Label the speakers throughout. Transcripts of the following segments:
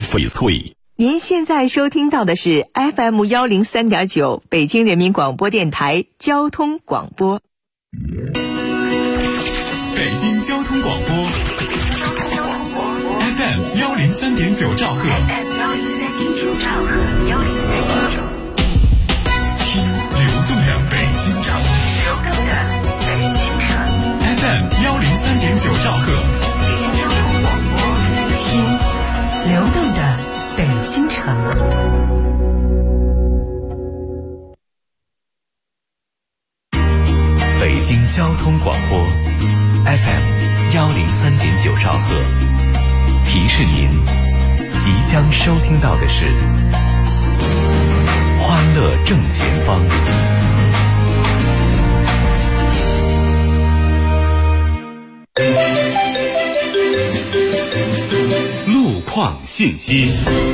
Speaker 1: 翡翠。
Speaker 2: 您现在收听到的是 FM103.9 北京人民广播电台交通广播。
Speaker 3: 北京交通广播 FM103.9 兆赫，听流动的北京城FM103.9 兆赫，
Speaker 2: 听流动的北京城。
Speaker 4: 北京交通广播 FM103.9 兆赫，提示您即将收听到的是欢乐正前方。
Speaker 3: 路况信息。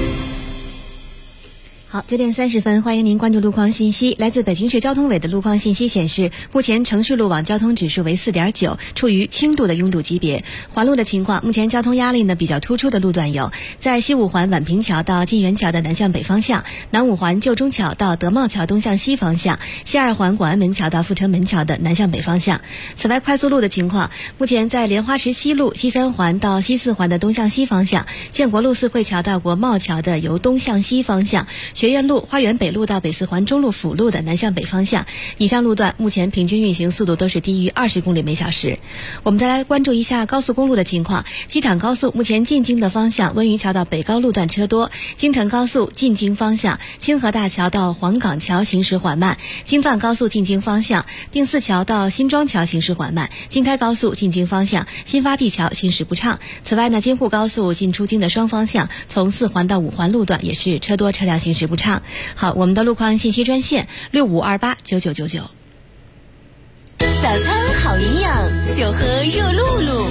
Speaker 5: 好，9点30分，欢迎您关注路况信息。来自北京市交通委的路况信息显示，目前城市路网交通指数为 4.9， 处于轻度的拥堵级别。环路的情况，目前交通压力比较突出的路段有：在西五环宛平桥到金源桥的南向北方向，南五环旧中桥到德茂桥东向西方向，西二环广安门桥到阜成门桥的南向北方向。此外，快速路的情况，目前在莲花池西路西三环到西四环的东向西方向，建国路四惠桥到国贸桥的由东向西方向，学院路、花园北路到北四环中路辅路的南向北方向。以上路段目前平均运行速度都是低于20公里每小时。我们再来关注一下高速公路的情况。机场高速目前进京的方向，温榆桥到北高路段车多；京承高速进京方向，清河大桥到黄岗桥行驶缓慢；京藏高速进京方向，定四桥到新庄桥行驶缓慢；京开高速进京方向，新发地桥行驶不畅。此外呢，京沪高速进出京的双方向，从4环到5环路段也是车多，车辆行驶不畅。好，我们的路况信息专线65289999。
Speaker 6: 早餐好营养，就喝热露露。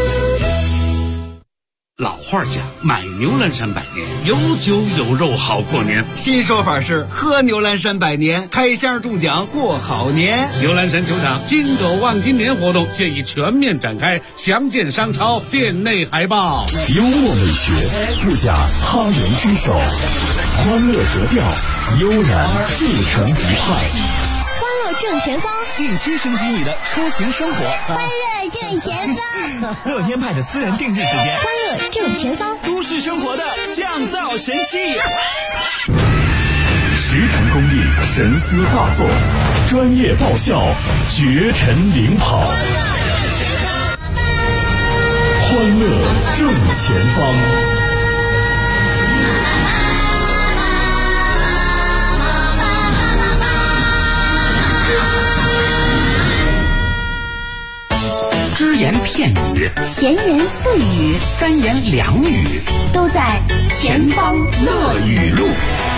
Speaker 7: 老话讲，买牛栏山百年，有酒有肉好过年。
Speaker 8: 新说法是喝牛栏山百年，开箱中奖过好年。
Speaker 7: 牛栏山球场金狗望金年活动现已全面展开，详见商超店内海报。
Speaker 1: 幽默美学，不假他人之手，欢乐格调，悠然自成一派。
Speaker 6: 欢乐正前方，
Speaker 9: 定期升级你的出行生活。
Speaker 6: 欢乐正前方，
Speaker 9: 乐天派的私人定制时间。
Speaker 6: 欢乐正前方，
Speaker 9: 都市生活的降噪神器。
Speaker 1: 十成工艺，神思大作，专业爆笑，绝尘领跑。欢乐正前方。
Speaker 7: 只言片语，
Speaker 6: 闲言碎语，
Speaker 7: 三言两语，
Speaker 6: 都在前方乐语录。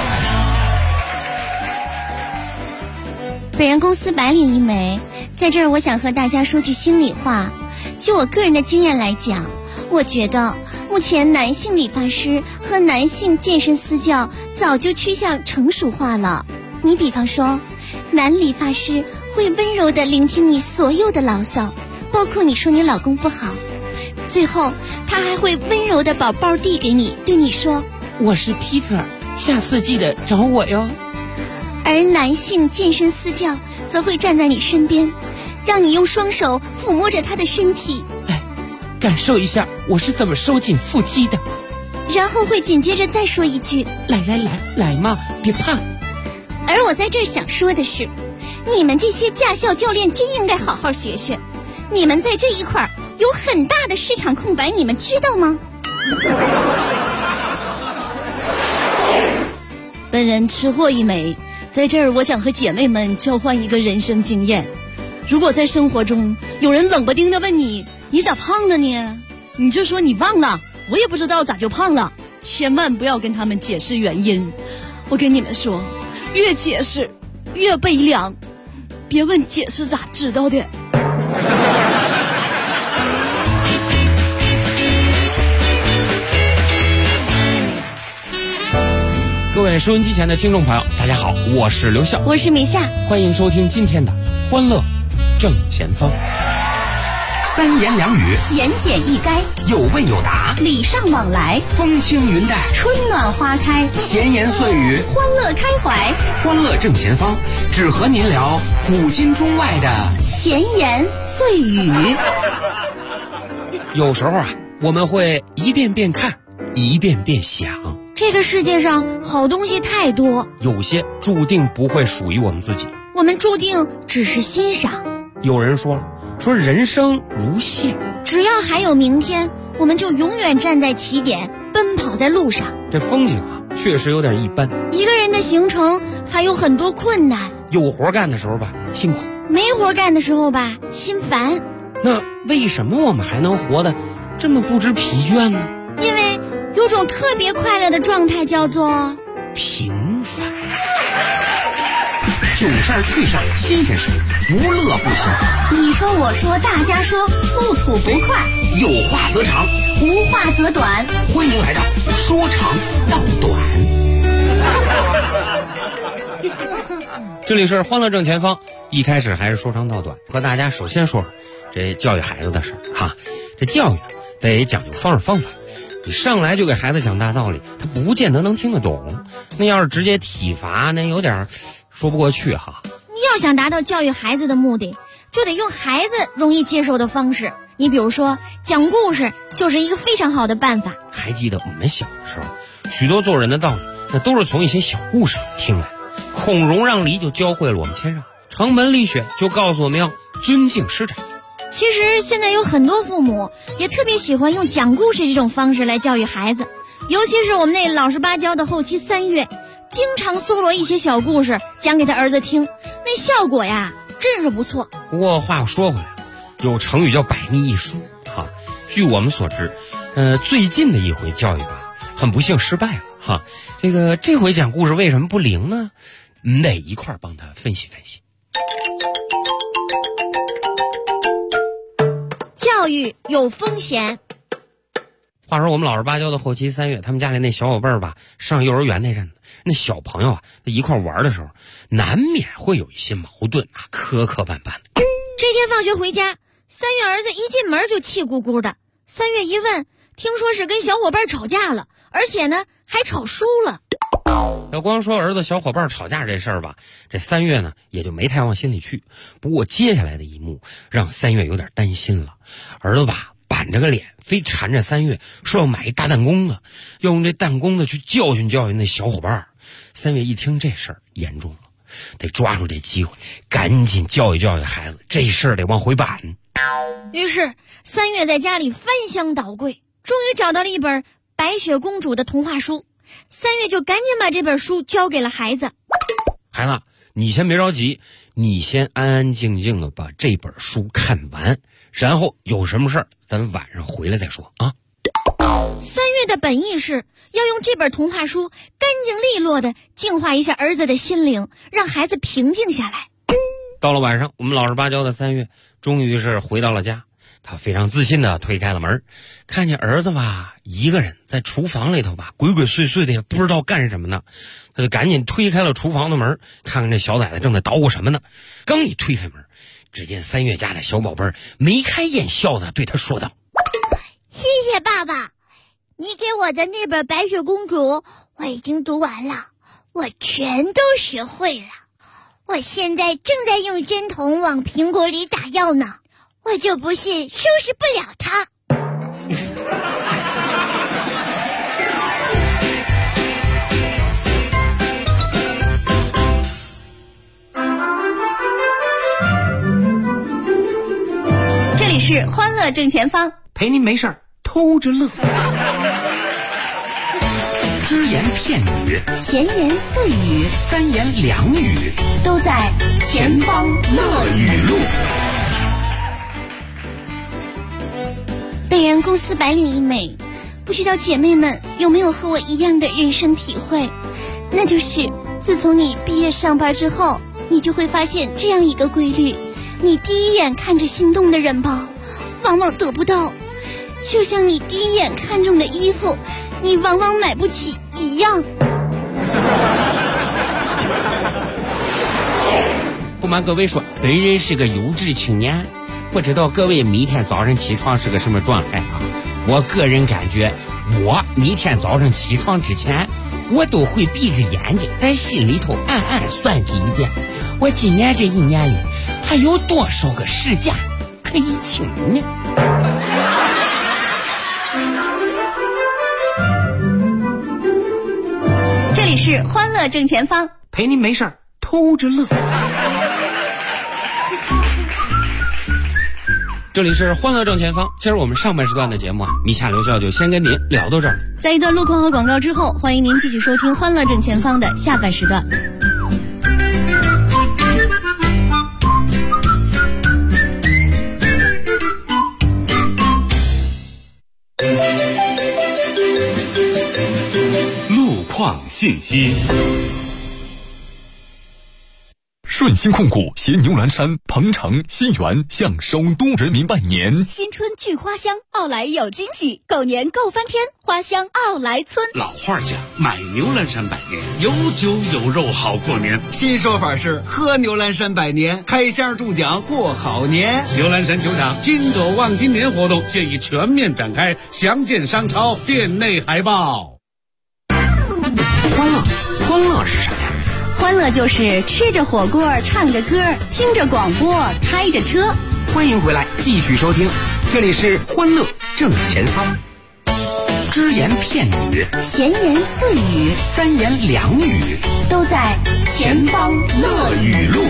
Speaker 6: 本人公司白领一枚，在这儿我想和大家说句心里话。就我个人的经验来讲，我觉得目前男性理发师和男性健身私教早就趋向成熟化了。你比方说，男理发师会温柔地聆听你所有的牢骚，包括你说你老公不好，最后他还会温柔地把包递给你，对你说
Speaker 10: 我是 Peter， 下次记得找我哟。
Speaker 6: 而男性健身私教则会站在你身边，让你用双手抚摸着他的身体，
Speaker 10: 来感受一下我是怎么收紧腹肌的，
Speaker 6: 然后会紧接着再说一句
Speaker 10: 来嘛，别怕。
Speaker 6: 而我在这儿想说的是，你们这些驾校教练真应该好好学学，你们在这一块有很大的市场空白，你们知道吗？
Speaker 11: 本人吃货一枚，在这儿我想和姐妹们交换一个人生经验。如果在生活中有人冷不丁的问你咋胖了呢，你就说你忘了，我也不知道咋就胖了，千万不要跟他们解释原因。我跟你们说，越解释越悲凉，别问解释咋知道的。
Speaker 9: 各位收音机前的听众朋友，大家好，我是刘笑，
Speaker 6: 我是米夏，
Speaker 9: 欢迎收听今天的欢乐正前方。
Speaker 10: 三言两语，
Speaker 6: 言简意赅，
Speaker 10: 有问有答，
Speaker 6: 礼尚往来，
Speaker 10: 风轻云淡，
Speaker 6: 春暖花开，
Speaker 10: 闲言碎语，
Speaker 6: 欢乐开怀，
Speaker 10: 欢乐正前方，只和您聊古今中外的
Speaker 6: 闲言碎语。
Speaker 10: 有时候啊，我们会一遍遍看，一遍遍想。
Speaker 6: 这个世界上好东西太多，
Speaker 10: 有些注定不会属于我们自己，
Speaker 6: 我们注定只是欣赏。
Speaker 10: 有人说了，说人生如线，
Speaker 6: 只要还有明天，我们就永远站在起点，奔跑在路上。
Speaker 10: 这风景啊，确实有点一般。
Speaker 6: 一个人的行程还有很多困难，
Speaker 10: 有活干的时候吧，辛苦；
Speaker 6: 没活干的时候吧，心烦。
Speaker 10: 那为什么我们还能活得这么不知疲倦呢？
Speaker 6: 因为有种特别快乐的状态，叫做
Speaker 10: 平凡。囧事儿趣事儿新鲜事，无乐不行。
Speaker 6: 你说我说大家说，不吐不快。
Speaker 10: 有话则长，
Speaker 6: 无话则短。
Speaker 10: 欢迎来到说长道短。这里是欢乐正前方，一开始还是说长道短，和大家首先说说这教育孩子的事儿哈。这教育得讲究方式方法，你上来就给孩子讲大道理，他不见得能听得懂。那要是直接体罚，那有点说不过去哈。
Speaker 6: 你要想达到教育孩子的目的，就得用孩子容易接受的方式。你比如说讲故事就是一个非常好的办法。
Speaker 10: 还记得我们小时候，许多做人的道理，那都是从一些小故事听来的。孔融让梨就教会了我们谦让，程门立雪就告诉我们要尊敬师长。
Speaker 6: 其实现在有很多父母也特别喜欢用讲故事这种方式来教育孩子，尤其是我们那老实巴交的后期3月，经常搜罗一些小故事讲给他儿子听，那效果呀真是不错。
Speaker 10: 不过话又说回来，有成语叫百密一疏哈。据我们所知，最近的一回教育吧，很不幸失败了哈。这回讲故事为什么不灵呢？得一块儿帮他分析分析。
Speaker 6: 教育有风险。
Speaker 10: 话说我们老实巴交的后期3月，他们家里那小宝贝儿吧，上幼儿园那阵子，那小朋友啊，一块玩的时候，难免会有一些矛盾啊，磕磕绊绊的。
Speaker 6: 这天放学回家，3月儿子一进门就气鼓鼓的。3月一问，听说是跟小伙伴吵架了，而且呢还吵输了。
Speaker 10: 要光说儿子小伙伴吵架这事儿吧，这3月呢也就没太往心里去。不过接下来的一幕让3月有点担心了。儿子吧板着个脸，非缠着3月说要买一大弹弓子，要用这弹弓子去教训教训那小伙伴。3月一听这事儿严重了，得抓住这机会，赶紧教育教育孩子，这事儿得往回扳。
Speaker 6: 于是3月在家里翻箱倒柜，终于找到了一本白雪公主的童话书。3月就赶紧把这本书交给了孩子。
Speaker 10: 孩子，你先别着急，你先安安静静的把这本书看完，然后有什么事儿咱晚上回来再说啊。
Speaker 6: 3月的本意是要用这本童话书干净利落的净化一下儿子的心灵，让孩子平静下来。
Speaker 10: 到了晚上，我们老实巴交的3月终于是回到了家。他非常自信的推开了门，看见儿子吧一个人在厨房里头吧鬼鬼祟祟的，也不知道干什么呢。他就赶紧推开了厨房的门，看看这小崽子正在捣鼓什么呢。刚一推开门，只见3月家的小宝贝眉开眼笑的对他说道：
Speaker 12: 谢谢爸爸，你给我的那本白雪公主我已经读完了，我全都学会了。我现在正在用针筒往苹果里打药呢，我就不信收拾不了它。
Speaker 6: 这里是欢乐正前方，
Speaker 10: 陪您没事偷着乐。只言片语，
Speaker 6: 闲言碎语，
Speaker 10: 三言两语，
Speaker 6: 都在前方乐语录。 被人公司白领一枚，不知道姐妹们有没有和我一样的人生体会，那就是自从你毕业上班之后，你就会发现这样一个规律，你第一眼看着心动的人吧，往往得不到，就像你第一眼看中的衣服，你往往买不起一样。
Speaker 9: 不瞒各位说，本人是个优质青年，
Speaker 10: 不知道各位每天早上起床是个什么状态啊？我个人感觉，我每天早上起床之前，我都会闭着眼睛在心里头暗暗算计一遍，我今年这一年里还有多少个事假可以请呢？
Speaker 6: 这里是欢乐正前方，
Speaker 9: 陪您没事儿偷着乐。
Speaker 10: 这里是欢乐正前方。今儿我们上半时段的节目啊，米夏刘笑就先跟您聊到这儿。
Speaker 6: 在一段路况和广告之后，欢迎您继续收听欢乐正前方的下半时段。
Speaker 3: 路况信息。
Speaker 1: 顺鑫控股携牛栏山、鹏城、新源向首都人民拜年。
Speaker 13: 新春聚花香，奥莱有惊喜，狗年购翻天，花香奥莱村。
Speaker 7: 老话讲，买牛栏山百年，有酒有肉好过年。
Speaker 8: 新说法是喝牛栏山百年，开箱中奖过好年。
Speaker 7: 牛栏山球场金狗望今年活动现已全面展开，详见商超店内海报。
Speaker 9: 欢乐是啥呀？
Speaker 6: 欢乐就是吃着火锅，唱着歌，听着广播，开着车。
Speaker 9: 欢迎回来，继续收听，这里是欢乐正前方。只言片语，
Speaker 6: 闲言碎语，
Speaker 9: 三言两语，
Speaker 6: 都在前方乐语录。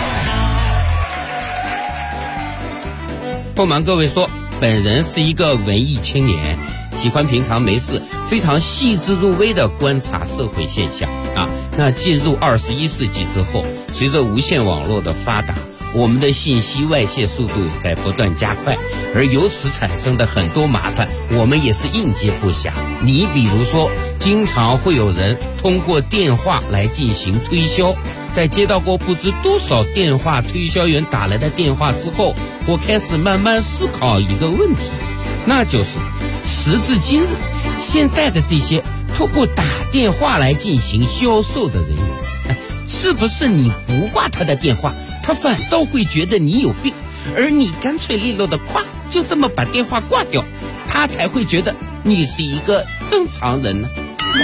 Speaker 10: 不瞒各位说，本人是一个文艺青年，喜欢平常没事非常细致入微地观察社会现象啊。那进入21世纪之后，随着无线网络的发达，我们的信息外泄速度在不断加快，而由此产生的很多麻烦，我们也是应接不暇。你比如说，经常会有人通过电话来进行推销，在接到过不知多少电话推销员打来的电话之后，我开始慢慢思考一个问题，那就是时至今日，现在的这些通过打电话来进行销售的人员，是不是你不挂他的电话，他反倒会觉得你有病，而你干脆利落的就这么把电话挂掉，他才会觉得你是一个正常人呢？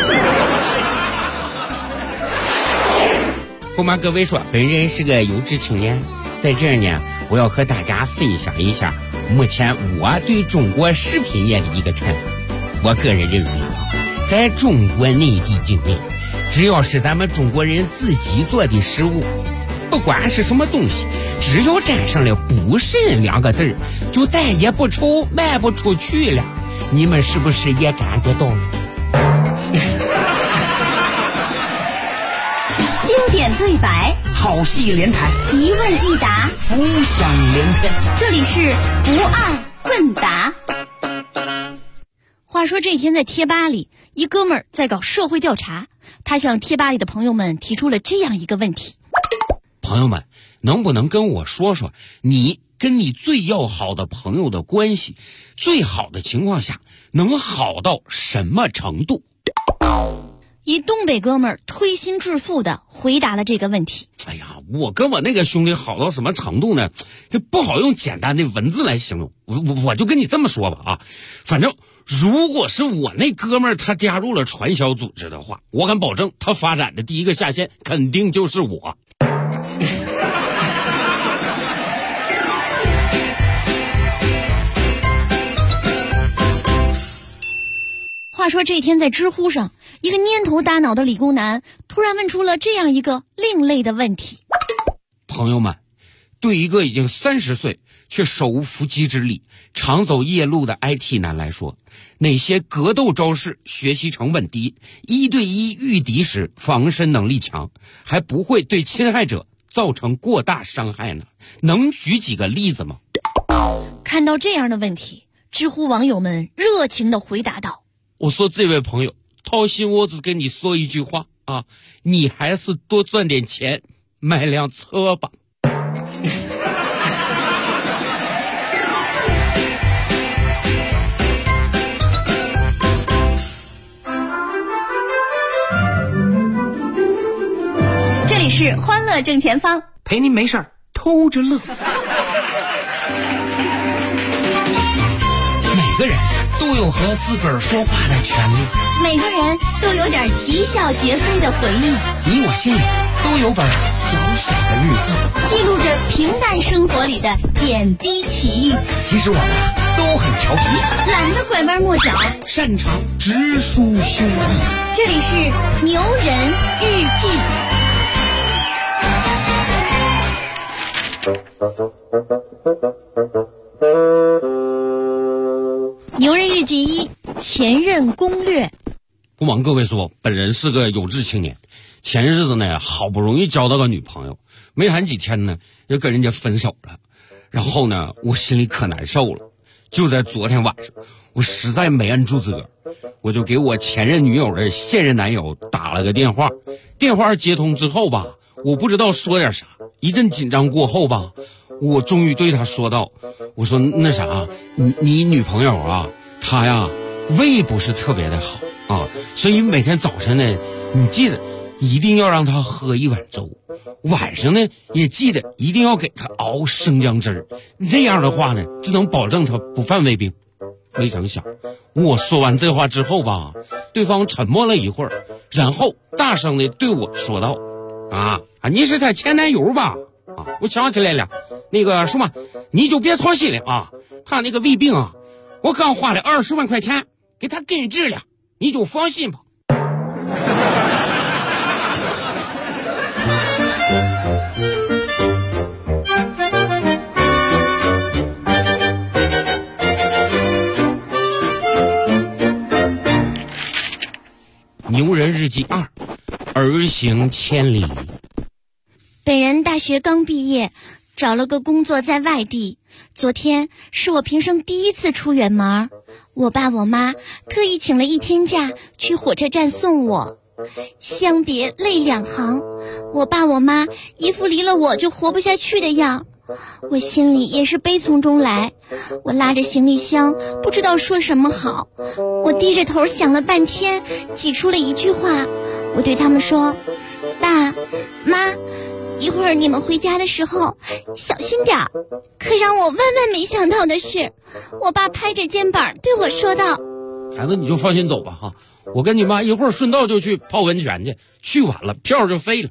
Speaker 10: 不瞒各位说，本人是个有志青年，在这儿呢，我要和大家分享一下目前我对中国食品业的一个看法。我个人认为在中国内地境内，只要是咱们中国人自己做的食物，不管是什么东西，只要沾上了不慎2个字，就再也不愁卖不出去了。你们是不是也感觉到了？
Speaker 6: 经典对白，
Speaker 9: 好戏连台，
Speaker 6: 一问一答，
Speaker 9: 浮想联翩。
Speaker 6: 这里是不二问答。话说这天在贴吧里，一哥们儿在搞社会调查，他向贴吧里的朋友们提出了这样一个问题：
Speaker 10: 朋友们，能不能跟我说说你跟你最要好的朋友的关系，最好的情况下能好到什么程度？
Speaker 6: 一东北哥们儿推心置腹地回答了这个问题。
Speaker 10: 哎呀，我跟我那个兄弟好到什么程度呢？这不好用简单的文字来形容。我就跟你这么说吧啊，反正如果是我那哥们儿他加入了传销组织的话，我敢保证他发展的第一个下线肯定就是我。
Speaker 6: 话说这天在知乎上，一个蔫头大脑的理工男突然问出了这样一个另类的问题：
Speaker 10: 朋友们，对一个已经30岁却手无缚鸡之力、常走夜路的 IT 男来说，哪些格斗招式学习成本低，1对1御敌时防身能力强，还不会对侵害者造成过大伤害呢？能举几个例子吗？
Speaker 6: 看到这样的问题，知乎网友们热情地回答道：
Speaker 10: 我说这位朋友，掏心窝子跟你说一句话啊，你还是多赚点钱，买辆车吧。
Speaker 6: 这里是欢乐正前方，
Speaker 9: 陪您没事儿偷着乐。
Speaker 14: 都有和自个儿说话的权利。
Speaker 6: 每个人都有点啼笑皆非的回忆。
Speaker 14: 你我心里都有本小小的日记，
Speaker 6: 记录着平淡生活里的点滴奇遇。
Speaker 14: 其实我们都很调皮，
Speaker 6: 懒得拐弯抹角，
Speaker 14: 擅长直抒胸臆。
Speaker 6: 这里是牛人日记。牛人日记1：前任攻略。
Speaker 10: 不瞒各位说，本人是个有志青年，前日子呢好不容易交到个女朋友，没谈几天呢又跟人家分手了，然后呢我心里可难受了。就在昨天晚上，我实在没摁住自个儿，我就给我前任女友的现任男友打了个电话。电话接通之后吧，我不知道说点啥，一阵紧张过后吧，我终于对他说道，我说那啥，你女朋友啊，她呀胃不是特别的好啊，所以每天早晨呢，你记得一定要让她喝一碗粥，晚上呢也记得一定要给她熬生姜汁儿，这样的话呢就能保证她不犯胃病。没成想我说完这话之后吧，对方沉默了一会儿，然后大声的对我说道，你是她前男友吧？我想起来了，那个什么，你就别操心了啊，他那个胃病啊，我刚花了20万块钱给他根治了，你就放心吧。牛人日记2：儿行千里。
Speaker 6: 本人大学刚毕业，找了个工作在外地。昨天是我平生第一次出远门，我爸我妈特意请了1天假去火车站送我。相别泪两行，我爸我妈一副离了我就活不下去的样，我心里也是悲从中来。我拉着行李箱不知道说什么好，我低着头想了半天，挤出了一句话，我对他们说，爸妈，一会儿你们回家的时候小心点儿。可让我万万没想到的是，我爸拍着肩膀对我说道，
Speaker 10: 孩子你就放心走吧哈，我跟你妈一会儿顺道就去泡温泉去，去晚了票就废了。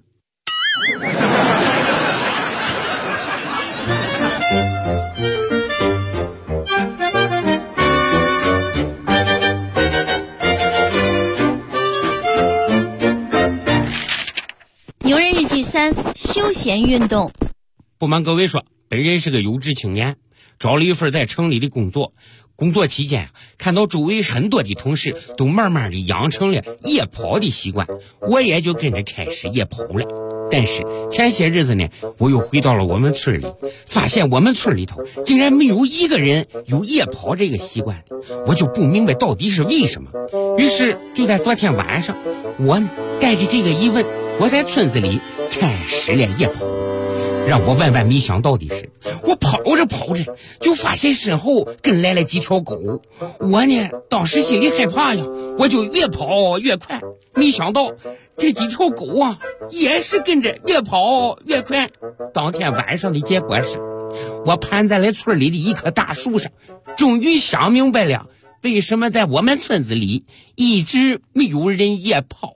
Speaker 11: 牛人日记3：休闲运动。
Speaker 10: 不瞒各位说，本人是个有志青年，找了一份在城里的工作。工作期间看到周围很多的同事都慢慢的养成了夜跑的习惯，我也就跟着开始夜跑了。但是前些日子呢，我又回到了我们村里，发现我们村里头竟然没有一个人有夜跑这个习惯，我就不明白到底是为什么。于是就在昨天晚上，我呢带着这个疑问，我在村子里开始了夜跑。让我万万没想到的是，我跑着跑着就发现身后跟来了几条狗，我呢当时心里害怕呀，我就越跑越快，没想到这几条狗啊也是跟着越跑越快。当天晚上的结果是，我攀在了村里的一棵大树上，终于想明白了为什么在我们村子里一直没有人夜跑。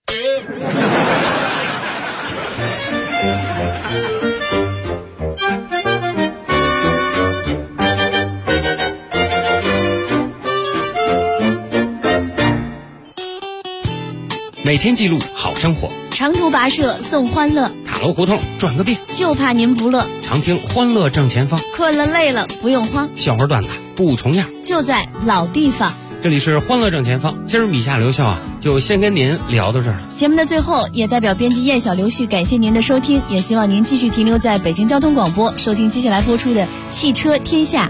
Speaker 10: 每天记录好生活，
Speaker 11: 长途跋涉送欢乐，
Speaker 10: 塔楼胡同转个遍，
Speaker 11: 就怕您不乐。
Speaker 10: 常听欢乐正前方，
Speaker 11: 困了累了不用慌，
Speaker 10: 笑话段子不重样，
Speaker 11: 就在老地方。
Speaker 10: 这里是欢乐正前方，今儿米夏刘笑啊，就先跟您聊到这儿了。
Speaker 11: 节目的最后，也代表编辑燕小刘旭感谢您的收听，也希望您继续停留在北京交通广播，收听接下来播出的《汽车天下》。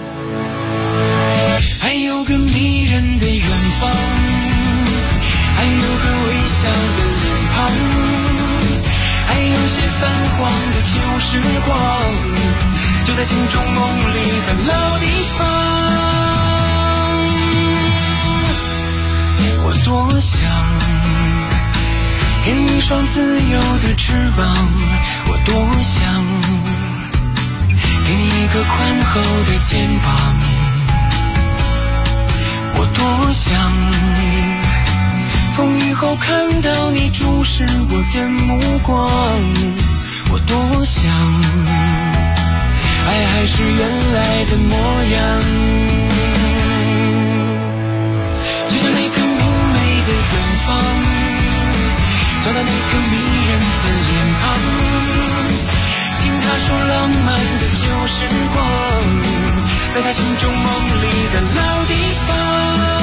Speaker 15: 还有个迷人的远方，还有个微笑的脸庞，还有些泛黄的旧时光，就在心中梦里的老地方。我多想给你一双自由的翅膀，我多想给你一个宽厚的肩膀， 多想风雨后看到你注视我的目光，我多想爱还是原来的模样，就像那个明媚的远方，找到那个迷人的脸庞，听他说浪漫的旧时光，在他心中梦里的老地方。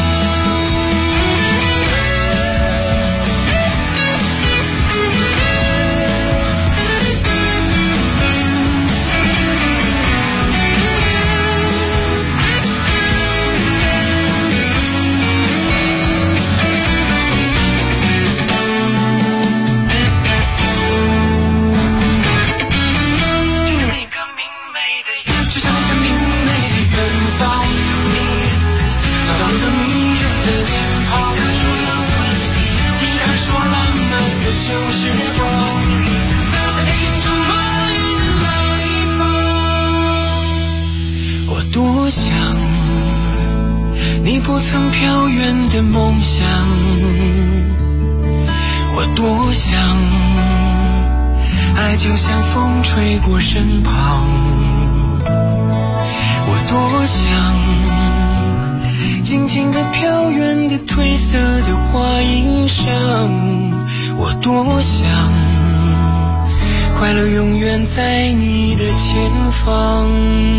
Speaker 15: 多想你不曾飘远的梦想，我多想爱就像风吹过身旁，我多想静静地飘远的褪色的花衣裳，我多想快乐永远在你的前方。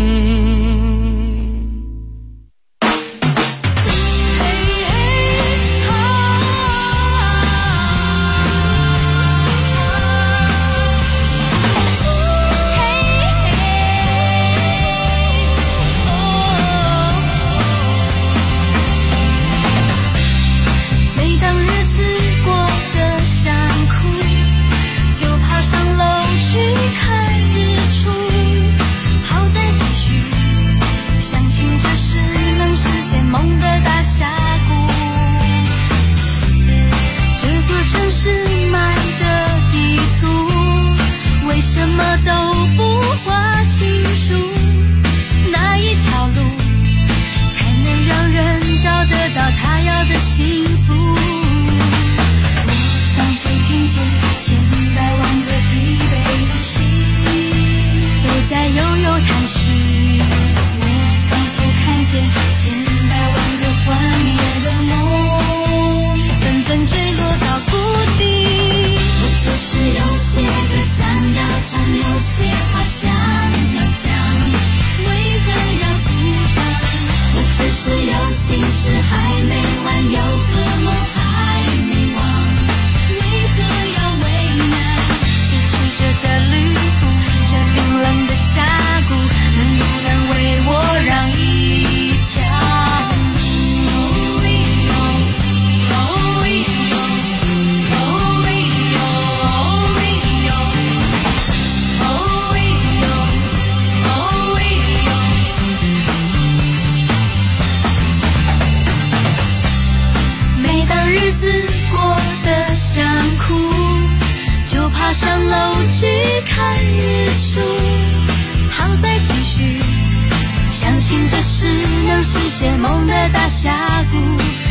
Speaker 16: 上楼去看日出，好再继续相信这是能实现梦的大峡谷。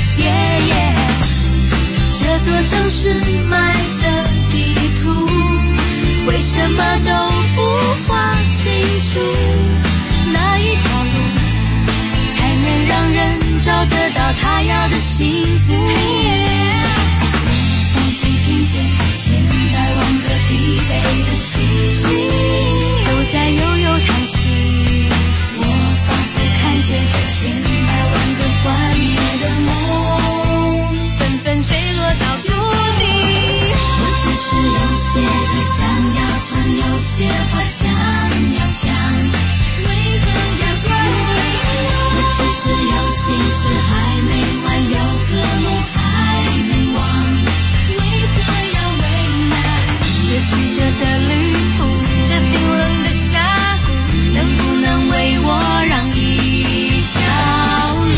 Speaker 16: 这座城市埋的地图，为什么都不画清楚？哪一条路才能让人找得到他要的幸福？仿佛听见千百万个疲惫的心都在悠悠叹息，我仿佛看见千百万个幻灭的梦纷纷坠落到谷底。我只是有些歌想要唱，有些话想要讲，为何要逃离我？我只是有心事还没完，有个梦还没忘，为何要为难？这曲折的旅途，这冰冷的峡谷，能不能为我让一条路？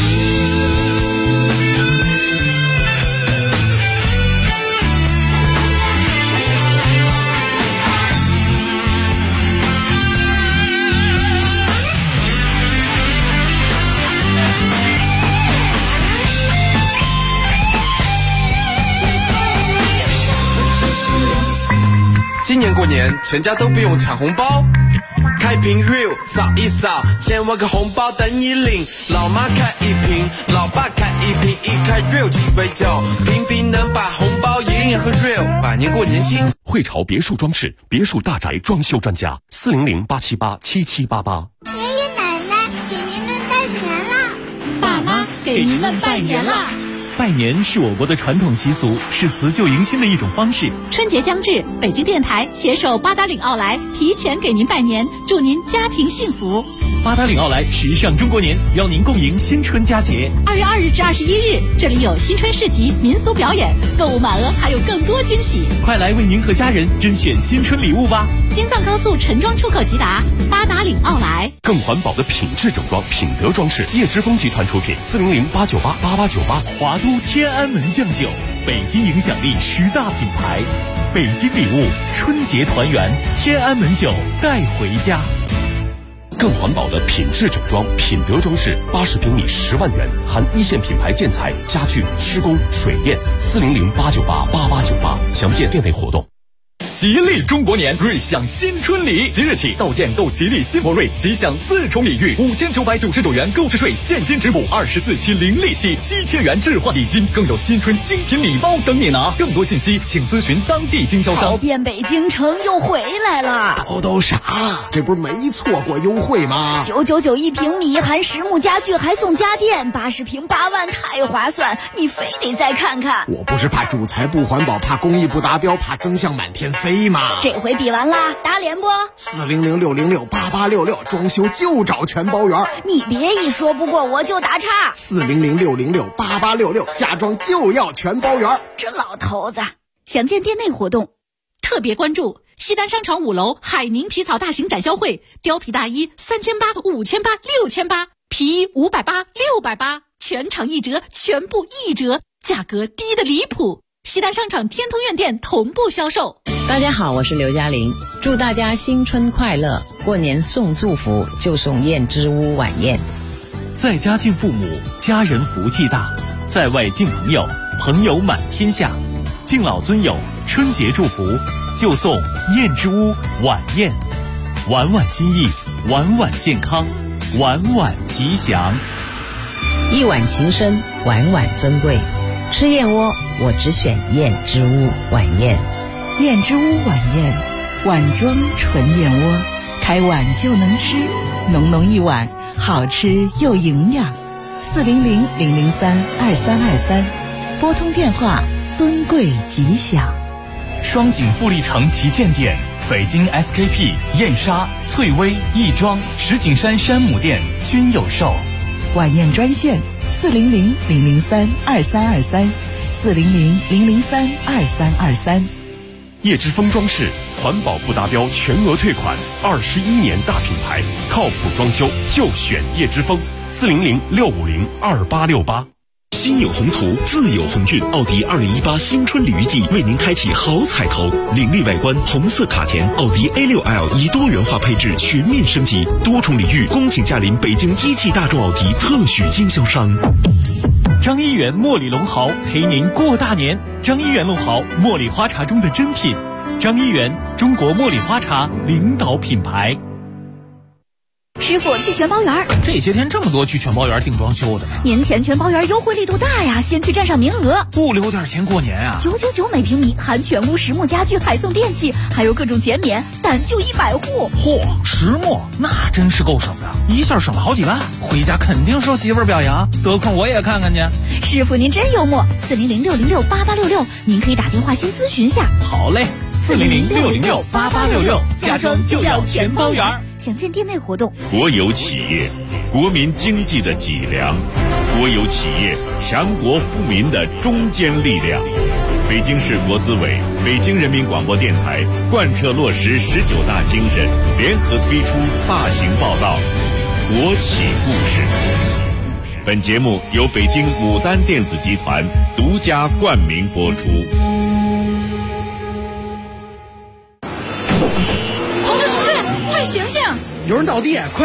Speaker 17: 今年过年全家都不用抢红包，开瓶 real 扫一扫，千万个红包等你领。老妈开一瓶，老爸开一瓶，一开 real 鸡尾酒，瓶瓶能把红包赢。今年喝 real， 百年过年轻。
Speaker 1: 汇潮别墅装饰，别墅大宅装修专家，400-878-7788。
Speaker 12: 爷爷奶奶给您们拜年了，
Speaker 13: 爸妈给您们拜年了。
Speaker 18: 拜年是我国的传统习俗，是辞旧迎新的一种方式。
Speaker 13: 春节将至，北京电台携手八达岭奥莱提前给您拜年，祝您家庭幸福。
Speaker 18: 八达岭奥莱时尚中国年，邀您共迎新春佳节。
Speaker 13: 2月2日至21日，这里有新春市集、民俗表演，购物满额还有更多惊喜。
Speaker 18: 快来为您和家人甄选新春礼物吧！
Speaker 13: 京藏高速陈庄出口即达，八达岭奥莱。
Speaker 1: 更环保的品质整装，品德装饰，叶之峰集团出品，400-898-8898。
Speaker 18: 华都天安门酱酒，北京影响力10大品牌，北京礼物，春节团圆，天安门酒带回家。
Speaker 1: 更环保的品质整装，品德装饰，80平米10万元，含一线品牌建材、家具、施工、水电，400-898-8898。详见店内活动。
Speaker 18: 吉利中国年，瑞享新春礼，即日起到店购吉利新博瑞，即享4重礼遇，5999元购置税现金直补，24期零利息，7000元置换礼金，更有新春精品礼包等你拿。更多信息请咨询当地经销商。
Speaker 11: 跑遍北京城又回来了，
Speaker 19: 都啥？这不是没错过优惠吗
Speaker 11: ？999一平米，含实木家具还送家电，80平8万，太划算，你非得再看看。
Speaker 19: 我不是怕主材不环保，怕工艺不达标，怕增项满天飞吗？
Speaker 11: 这回比完啦，打脸不
Speaker 19: ？400-606-8866，装修就找全包圆。
Speaker 11: 你别一说不过我就打岔。
Speaker 19: 400-606-8866，家装就要全包圆。
Speaker 11: 这老头子，
Speaker 13: 详见店内活动。特别关注西单商场5楼海宁皮草大型展销会，貂皮大衣3800、5800、6800，皮衣580、680，全场1折，全部1折，价格低得离谱。西单商场天通苑店同步销售。
Speaker 20: 大家好，我是刘嘉玲，祝大家新春快乐！过年送祝福就送燕之屋晚宴。
Speaker 18: 在家敬父母，家人福气大；在外敬朋友，朋友满天下。敬老尊友，春节祝福就送燕之屋晚宴，晚晚心意，晚晚健康，晚晚吉祥。
Speaker 20: 一碗情深，晚晚尊贵。吃燕窝，我只选燕之屋晚宴。
Speaker 21: 燕之屋晚宴，碗装纯燕窝，开碗就能吃，浓浓一碗，好吃又营养。400-003-2323，拨通电话，尊贵吉祥。
Speaker 18: 双井富力城旗舰店、北京 SKP、燕莎、翠微、亦庄、石景山山姆店均有售。
Speaker 21: 晚宴专线400-003-2323，400-003-2323。
Speaker 1: 叶之峰装饰，环保不达标全额退款，21年大品牌，靠谱装修就选叶之峰，400-650-2868。
Speaker 22: 心有宏图，自有鸿运。奥迪2018新春礼遇季为您开启好彩头，凌厉外观，红色卡钿，奥迪 A6L 以多元化配置全面升级，多重礼遇，恭请驾临北京一汽大众奥迪特许经销商。
Speaker 18: 张一元茉莉龙毫陪您过大年。张一元龙毫，茉莉花茶中的珍品。张一元，中国茉莉花茶领导品牌。
Speaker 11: 师傅，去全包园。
Speaker 23: 这些天这么多去全包园订装修的呢。
Speaker 11: 年前全包园优惠力度大呀，先去占上名额。
Speaker 23: 不留点钱过年啊
Speaker 11: ？999每平米，含全屋实木家具，还送电器，还有各种减免，但就100户。
Speaker 23: 嚯，实木那真是够省的，一下省了好几万，回家肯定受媳妇儿表扬，得空我也看看去。
Speaker 11: 师傅您真幽默，400-606-8866，您可以打电话先咨询下。
Speaker 23: 好嘞，400-606-8866，家装就要全包园。
Speaker 11: 详见店内活动。
Speaker 24: 国有企业，国民经济的脊梁；国有企业，强国富民的中坚力量。北京市国资委、北京人民广播电台贯彻落实19大精神，联合推出大型报道《国企故事》。本节目由北京牡丹电子集团独家冠名播出。
Speaker 13: 同志，快醒醒！
Speaker 19: 有人倒地，快！